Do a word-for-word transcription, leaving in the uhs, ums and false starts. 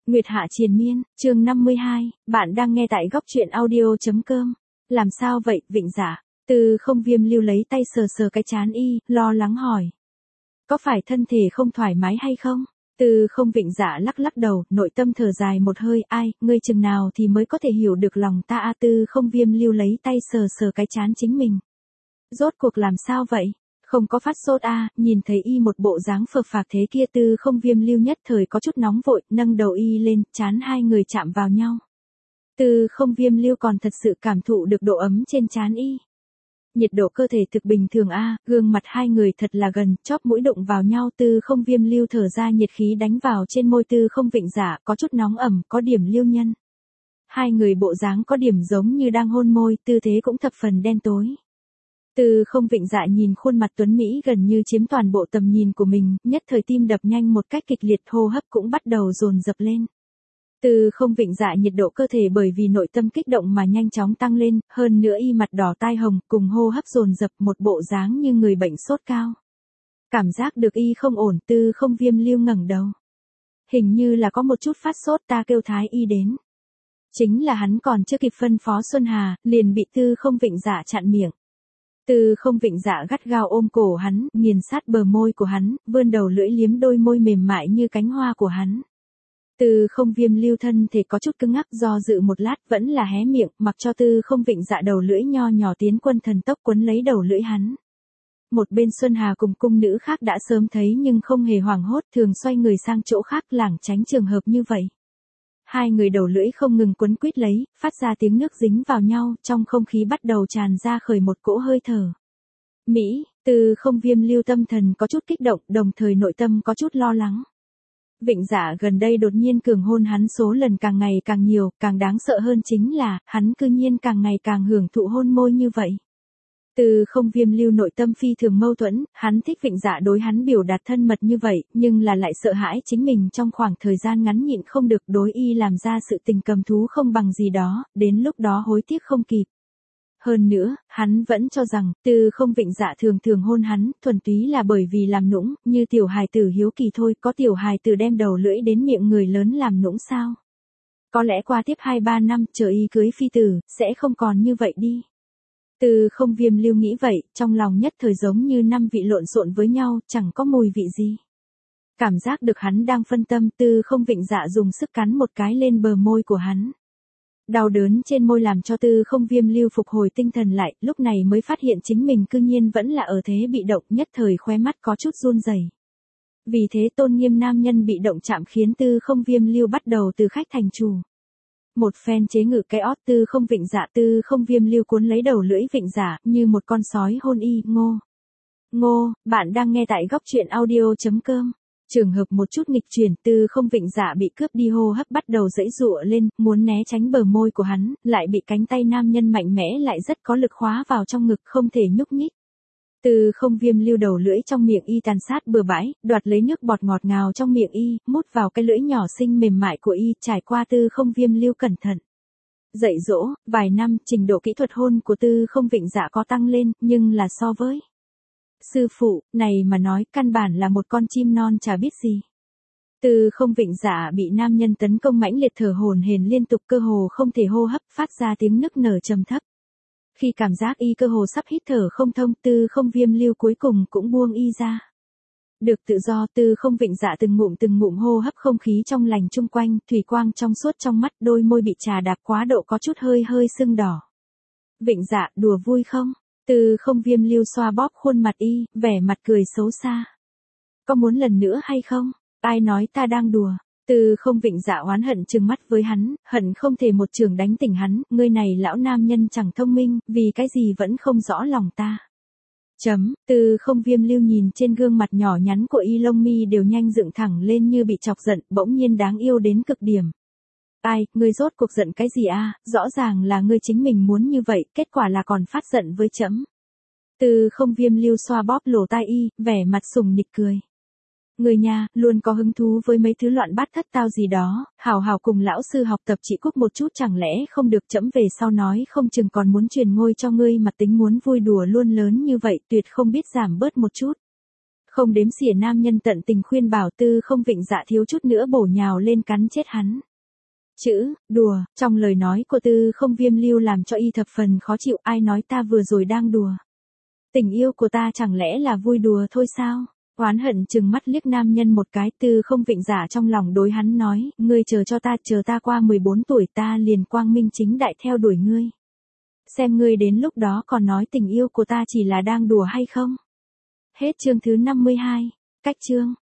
Nguyệt Hạ Triền Miên, chương năm mươi hai, bạn đang nghe tại góc truyện audio.com. Làm sao vậy, Vịnh Dạ? Tư Không Viêm lưu lấy tay sờ sờ cái trán y, lo lắng hỏi. Có phải thân thể không thoải mái hay không? Tư Không Vịnh Dạ lắc lắc đầu, nội tâm thở dài một hơi, ai, ngươi chừng nào thì mới có thể hiểu được lòng ta a. Tư Không Viêm lưu lấy tay sờ sờ cái trán chính mình. Rốt cuộc làm sao vậy? Không có phát sốt a. Nhìn thấy y một bộ dáng phờ phạc thế kia, Tư Không Viêm lưu nhất thời có chút nóng vội, nâng đầu y lên, trán hai người chạm vào nhau. Tư Không Viêm lưu còn thật sự cảm thụ được độ ấm trên trán y. Nhiệt độ cơ thể thực bình thường a, gương mặt hai người thật là gần, chóp mũi đụng vào nhau. Tư Không Viêm lưu thở ra nhiệt khí đánh vào trên môi Tư Không Vịnh Dạ, có chút nóng ẩm, có điểm lưu nhân. Hai người bộ dáng có điểm giống như đang hôn môi, tư thế cũng thập phần đen tối. Tư Không Vịnh Dạ nhìn khuôn mặt tuấn Mỹ gần như chiếm toàn bộ tầm nhìn của mình, nhất thời tim đập nhanh một cách kịch liệt, hô hấp cũng bắt đầu dồn dập lên. Tư Không Vịnh Dạ nhiệt độ cơ thể bởi vì nội tâm kích động mà nhanh chóng tăng lên, hơn nữa y mặt đỏ tai hồng, cùng hô hấp dồn dập, một bộ dáng như người bệnh sốt cao. Cảm giác được y không ổn, Tư Không Viêm lưu ngẩng đầu. Hình như là có một chút phát sốt, ta kêu Thái y đến. Chính là hắn còn chưa kịp phân phó Xuân Hà, liền bị Tư Không Vịnh Dạ chặn miệng. Tư Không Vịnh Dạ gắt gao ôm cổ hắn, nghiền sát bờ môi của hắn, vươn đầu lưỡi liếm đôi môi mềm mại như cánh hoa của hắn. Tư Không Viêm lưu thân thể có chút cứng ngắc, do dự một lát vẫn là hé miệng, mặc cho Tư Không Vịnh Dạ đầu lưỡi nho nhỏ tiến quân thần tốc quấn lấy đầu lưỡi hắn. Một bên Xuân Hà cùng cung nữ khác đã sớm thấy nhưng không hề hoảng hốt, thường xoay người sang chỗ khác lảng tránh trường hợp như vậy. Hai người đầu lưỡi không ngừng quấn quýt lấy, phát ra tiếng nước dính vào nhau, trong không khí bắt đầu tràn ra khởi một cỗ hơi thở. Mỹ, Tư Không Viêm lưu tâm thần có chút kích động, đồng thời nội tâm có chút lo lắng. Vịnh Dạ gần đây đột nhiên cường hôn hắn số lần càng ngày càng nhiều, càng đáng sợ hơn chính là, hắn cư nhiên càng ngày càng hưởng thụ hôn môi như vậy. Tư Không Viêm lưu nội tâm phi thường mâu thuẫn, hắn thích Vịnh Dạ đối hắn biểu đạt thân mật như vậy, nhưng là lại sợ hãi chính mình trong khoảng thời gian ngắn nhịn không được đối y làm ra sự tình cầm thú không bằng gì đó, đến lúc đó hối tiếc không kịp. Hơn nữa, hắn vẫn cho rằng, Tư Không Vịnh Dạ thường thường hôn hắn, thuần túy là bởi vì làm nũng, như tiểu hài tử hiếu kỳ thôi, có tiểu hài tử đem đầu lưỡi đến miệng người lớn làm nũng sao? Có lẽ qua tiếp hai ba năm, chờ y cưới phi tử, sẽ không còn như vậy đi. Tư Không Viêm lưu nghĩ vậy, trong lòng nhất thời giống như năm vị lộn xộn với nhau, chẳng có mùi vị gì. Cảm giác được hắn đang phân tâm, Tư Không Vịnh Dạ dùng sức cắn một cái lên bờ môi của hắn. Đau đớn trên môi làm cho Tư Không Viêm lưu phục hồi tinh thần lại, lúc này mới phát hiện chính mình cư nhiên vẫn là ở thế bị động, nhất thời khóe mắt có chút run rẩy. Vì thế tôn nghiêm nam nhân bị động chạm khiến Tư Không Viêm lưu bắt đầu từ khách thành chủ. Một phen chế ngự cái ót Tư Không Vịnh Dạ, Tư Không Viêm lưu cuốn lấy đầu lưỡi Vịnh Dạ, như một con sói hôn y, ngô. Ngô, bạn đang nghe tại góc truyện audio.com. Trường hợp một chút nghịch chuyển, Tư Không Vịnh Dạ bị cướp đi hô hấp bắt đầu giãy giụa lên, muốn né tránh bờ môi của hắn, lại bị cánh tay nam nhân mạnh mẽ lại rất có lực khóa vào trong ngực, không thể nhúc nhích. Tư Không Viêm lưu đầu lưỡi trong miệng y tàn sát bừa bãi, đoạt lấy nước bọt ngọt ngào trong miệng y, mút vào cái lưỡi nhỏ xinh mềm mại của y, trải qua Tư Không Viêm lưu cẩn thận. Dạy dỗ, vài năm, trình độ kỹ thuật hôn của Tư Không Vịnh Dạ có tăng lên, nhưng là so với sư phụ, này mà nói, căn bản là một con chim non chả biết gì. Tư Không Vịnh Dạ bị nam nhân tấn công mãnh liệt, thở hổn hển liên tục, cơ hồ không thể hô hấp, phát ra tiếng nức nở trầm thấp. Khi cảm giác y cơ hồ sắp hít thở không thông, Tư Không Viêm lưu cuối cùng cũng buông y ra. Được tự do, Tư Không Vịnh Dạ từng ngụm từng ngụm hô hấp không khí trong lành chung quanh, thủy quang trong suốt trong mắt, đôi môi bị trà đạp quá độ có chút hơi hơi sưng đỏ. Vịnh Dạ, đùa vui không? Tư Không Viêm lưu xoa bóp khuôn mặt y, vẻ mặt cười xấu xa. Có muốn lần nữa hay không? Ai nói ta đang đùa? Tư Không Vịnh Dạ oán hận trừng mắt với hắn, hận không thể một trường đánh tỉnh hắn, ngươi này lão nam nhân chẳng thông minh, vì cái gì vẫn không rõ lòng ta. Chấm, Tư Không Viêm lưu nhìn trên gương mặt nhỏ nhắn của y, lông mi đều nhanh dựng thẳng lên như bị chọc giận, bỗng nhiên đáng yêu đến cực điểm. Ai, ngươi rốt cuộc giận cái gì a? Rõ ràng là ngươi chính mình muốn như vậy, kết quả là còn phát giận với chấm. Tư Không Viêm lưu xoa bóp lỗ tai y, vẻ mặt sùng nịch cười. Người nhà, luôn có hứng thú với mấy thứ loạn bát thất tao gì đó, hào hào cùng lão sư học tập chỉ cúc một chút, chẳng lẽ không được chấm về sau nói không chừng còn muốn truyền ngôi cho ngươi, mà tính muốn vui đùa luôn lớn như vậy, tuyệt không biết giảm bớt một chút. Không đếm xỉa nam nhân tận tình khuyên bảo Tư Không Vịnh Dạ thiếu chút nữa bổ nhào lên cắn chết hắn. Chữ, đùa, trong lời nói của Tư Không Viêm lưu làm cho y thập phần khó chịu, ai nói ta vừa rồi đang đùa. Tình yêu của ta chẳng lẽ là vui đùa thôi sao? Oán hận chừng mắt liếc nam nhân một cái, Tư Không Vịnh Dạ trong lòng đối hắn nói, ngươi chờ cho ta, chờ ta qua mười bốn tuổi ta liền quang minh chính đại theo đuổi ngươi. Xem ngươi đến lúc đó còn nói tình yêu của ta chỉ là đang đùa hay không? Hết chương thứ năm mươi hai. Cách chương.